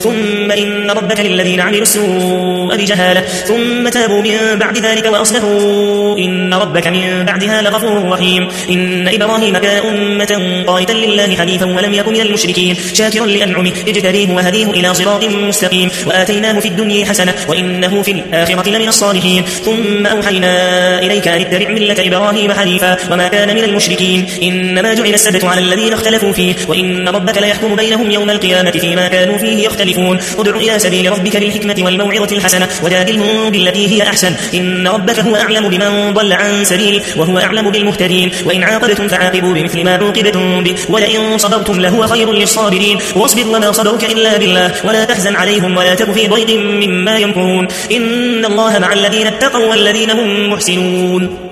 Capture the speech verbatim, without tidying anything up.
ثم إن ربك للذين عملوا السوء بجهالة ثم تابوا من بعد ذلك وأصلحوا إن ربك من بعدها لغفور رحيم. إن إبراهيم كان أمة قانتا لله حنيفا ولم يكن من المشركين شاكرا لأنعمه اجتبيه وهديه إلى صراط مستقيم وآتيناه في الدنيا حسنة وإنه في الآخرة لمن الصالحين. ثم أوحينا إليك أن اتبع ملة إبراهيم حنيفا وما كان من المشركين. إنما جعل السبت على الذين اختلفوا فيه وإن ربك ليحكم بينهم يوم القيامة فيما كانوا فيه يختلفون. ادع إلى سبيل ربك بالحكمة والموعظة الحسنة وجادلهم بالتي هي أحسن إن ربك هو أعلم بمن ضل عن سبيله وهو أعلم بالمهتدين. وإن عاقبتم فعاقبوا بمثل ما عوقبتم به ولئن صبرتم لهو خير للصابرين. واصبر وما صبرك إلا بالله ولا تحزن عليهم ولا تك في ضيق مما يمكرون. إن الله مع الذين اتقوا والذين هم محسنون.